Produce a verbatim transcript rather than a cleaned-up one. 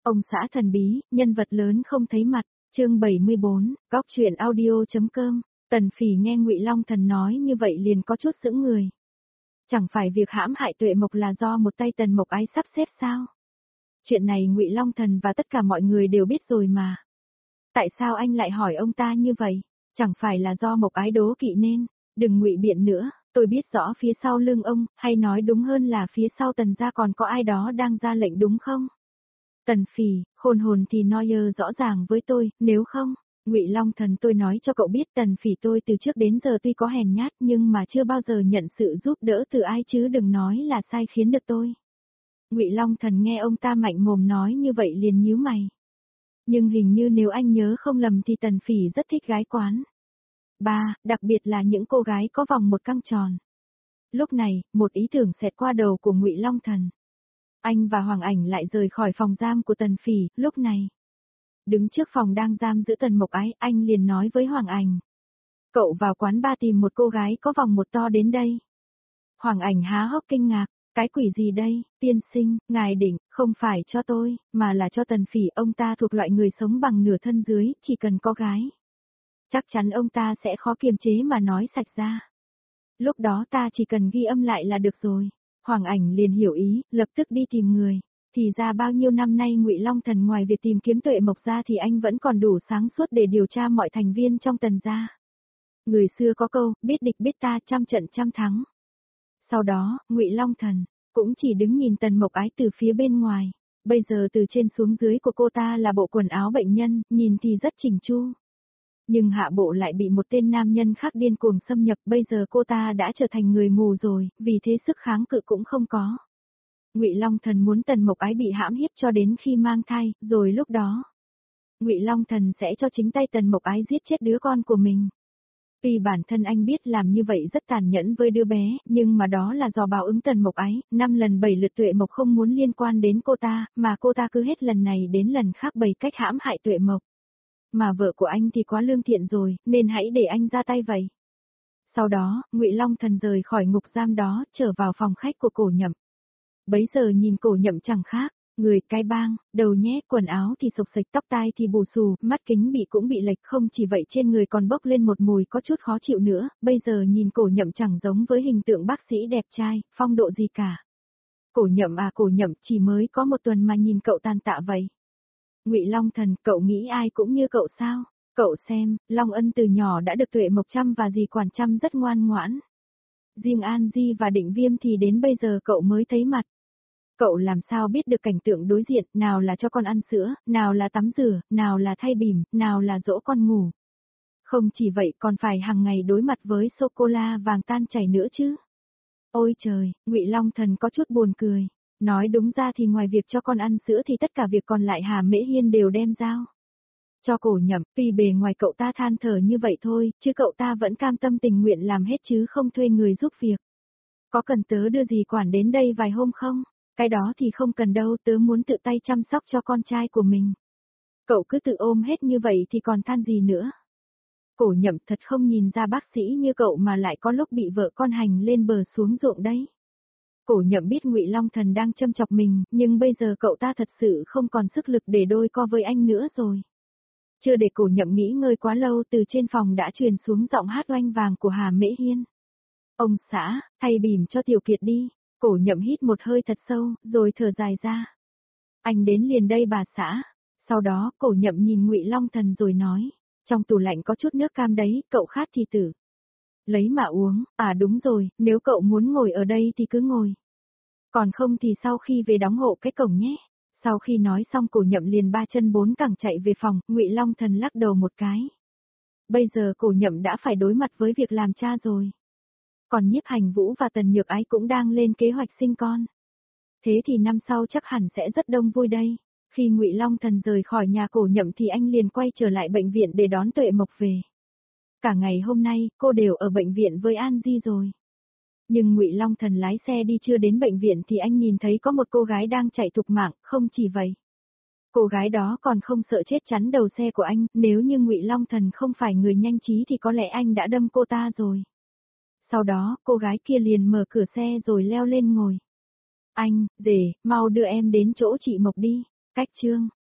Ông xã thần bí, nhân vật lớn không thấy mặt, chương bảy mươi bốn, góc truyện audio.com, Tần Phỉ nghe Ngụy Long Thần nói như vậy liền có chút sững người. Chẳng phải việc hãm hại Tuệ Mộc là do một tay Tần Mộc Ái sắp xếp sao? Chuyện này Ngụy Long Thần và tất cả mọi người đều biết rồi mà. Tại sao anh lại hỏi ông ta như vậy? Chẳng phải là do Mộc Ái đố kỵ nên, đừng ngụy biện nữa, tôi biết rõ phía sau lưng ông, hay nói đúng hơn là phía sau Tần gia còn có ai đó đang ra lệnh đúng không? Tần Phỉ, khôn hồn thì nói rõ ràng với tôi, nếu không, Ngụy Long Thần tôi nói cho cậu biết Tần Phỉ tôi từ trước đến giờ tuy có hèn nhát nhưng mà chưa bao giờ nhận sự giúp đỡ từ ai chứ đừng nói là sai khiến được tôi. Ngụy Long Thần nghe ông ta mạnh mồm nói như vậy liền nhíu mày. Nhưng hình như nếu anh nhớ không lầm thì Tần Phỉ rất thích gái quán. Ba, đặc biệt là những cô gái có vòng một căng tròn. Lúc này, một ý tưởng xẹt qua đầu của Ngụy Long Thần. Anh và Hoàng Ảnh lại rời khỏi phòng giam của Tần Phỉ, lúc này. Đứng trước phòng đang giam giữ Tần Mộc Ái, anh liền nói với Hoàng Ảnh. Cậu vào quán ba tìm một cô gái có vòng một to đến đây. Hoàng Ảnh há hốc kinh ngạc, cái quỷ gì đây, tiên sinh, ngài định, không phải cho tôi, mà là cho Tần Phỉ, ông ta thuộc loại người sống bằng nửa thân dưới, chỉ cần có gái. Chắc chắn ông ta sẽ khó kiềm chế mà nói sạch ra. Lúc đó ta chỉ cần ghi âm lại là được rồi. Hoàng Ảnh liền hiểu ý, lập tức đi tìm người. Thì ra bao nhiêu năm nay Ngụy Long Thần ngoài việc tìm kiếm Tuệ Mộc ra thì anh vẫn còn đủ sáng suốt để điều tra mọi thành viên trong Tần gia. Người xưa có câu, biết địch biết ta trăm trận trăm thắng. Sau đó, Ngụy Long Thần cũng chỉ đứng nhìn Tần Mộc Ái từ phía bên ngoài. Bây giờ từ trên xuống dưới của cô ta là bộ quần áo bệnh nhân, nhìn thì rất chỉnh chu. Nhưng hạ bộ lại bị một tên nam nhân khác điên cuồng xâm nhập, bây giờ cô ta đã trở thành người mù rồi, vì thế sức kháng cự cũng không có. Ngụy Long Thần muốn Tần Mộc Ái bị hãm hiếp cho đến khi mang thai, rồi lúc đó, Ngụy Long Thần sẽ cho chính tay Tần Mộc Ái giết chết đứa con của mình. Tuy bản thân anh biết làm như vậy rất tàn nhẫn với đứa bé, nhưng mà đó là do báo ứng Tần Mộc Ái, năm lần bảy lượt Tuệ Mộc không muốn liên quan đến cô ta, mà cô ta cứ hết lần này đến lần khác bày cách hãm hại Tuệ Mộc. Mà vợ của anh thì quá lương thiện rồi, nên hãy để anh ra tay vậy. Sau đó, Ngụy Long Thần rời khỏi ngục giam đó, trở vào phòng khách của Cổ Nhậm. Bấy giờ nhìn Cổ Nhậm chẳng khác, người cái bang, đầu nhét, quần áo thì xộc xệch, tóc tai thì bù xù, mắt kính bị cũng bị lệch, không chỉ vậy trên người còn bốc lên một mùi có chút khó chịu nữa, bây giờ nhìn Cổ Nhậm chẳng giống với hình tượng bác sĩ đẹp trai, phong độ gì cả. Cổ Nhậm à Cổ Nhậm, chỉ mới có một tuần mà nhìn cậu tàn tạ vậy. Ngụy Long Thần, cậu nghĩ ai cũng như cậu sao? Cậu xem, Long Ân từ nhỏ đã được Tuệ Mộc chăm và dì quản chăm rất ngoan ngoãn. Riêng An Di và Định Viêm thì đến bây giờ cậu mới thấy mặt. Cậu làm sao biết được cảnh tượng đối diện, nào là cho con ăn sữa, nào là tắm rửa, nào là thay bỉm, nào là dỗ con ngủ. Không chỉ vậy còn phải hàng ngày đối mặt với sô-cô-la vàng tan chảy nữa chứ. Ôi trời, Ngụy Long Thần có chút buồn cười. Nói đúng ra thì ngoài việc cho con ăn sữa thì tất cả việc còn lại Hà Mễ Hiên đều đem giao cho Cổ Nhậm, tuy bề ngoài cậu ta than thở như vậy thôi, chứ cậu ta vẫn cam tâm tình nguyện làm hết chứ không thuê người giúp việc. Có cần tớ đưa dì quản đến đây vài hôm không? Cái đó thì không cần đâu, tớ muốn tự tay chăm sóc cho con trai của mình. Cậu cứ tự ôm hết như vậy thì còn than gì nữa? Cổ Nhậm thật không nhìn ra bác sĩ như cậu mà lại có lúc bị vợ con hành lên bờ xuống ruộng đấy. Cổ Nhậm biết Ngụy Long Thần đang châm chọc mình, nhưng bây giờ cậu ta thật sự không còn sức lực để đôi co với anh nữa rồi. Chưa để Cổ Nhậm nghĩ ngơi quá lâu, từ trên phòng đã truyền xuống giọng hát oanh vàng của Hà Mễ Hiên. Ông xã, thay bỉm cho Tiểu Kiệt đi. Cổ Nhậm hít một hơi thật sâu, rồi thở dài ra. Anh đến liền đây bà xã. Sau đó, Cổ Nhậm nhìn Ngụy Long Thần rồi nói, trong tủ lạnh có chút nước cam đấy, cậu khát thì tử. Lấy mà uống, à đúng rồi, nếu cậu muốn ngồi ở đây thì cứ ngồi. Còn không thì sau khi về đóng hộ cái cổng nhé. Sau khi nói xong Cổ Nhậm liền ba chân bốn cẳng chạy về phòng, Ngụy Long Thần lắc đầu một cái. Bây giờ Cổ Nhậm đã phải đối mặt với việc làm cha rồi. Còn Nhiếp Hành Vũ và Tần Nhược Ái cũng đang lên kế hoạch sinh con. Thế thì năm sau chắc hẳn sẽ rất đông vui đây. Khi Ngụy Long Thần rời khỏi nhà Cổ Nhậm thì anh liền quay trở lại bệnh viện để đón Tuệ Mộc về. Cả ngày hôm nay, cô đều ở bệnh viện với An Di rồi. Nhưng Ngụy Long Thần lái xe đi chưa đến bệnh viện thì anh nhìn thấy có một cô gái đang chạy thục mạng, không chỉ vậy. Cô gái đó còn không sợ chết chắn đầu xe của anh, nếu như Ngụy Long Thần không phải người nhanh trí thì có lẽ anh đã đâm cô ta rồi. Sau đó, cô gái kia liền mở cửa xe rồi leo lên ngồi. Anh, rể, mau đưa em đến chỗ chị Mộc đi. Cách chương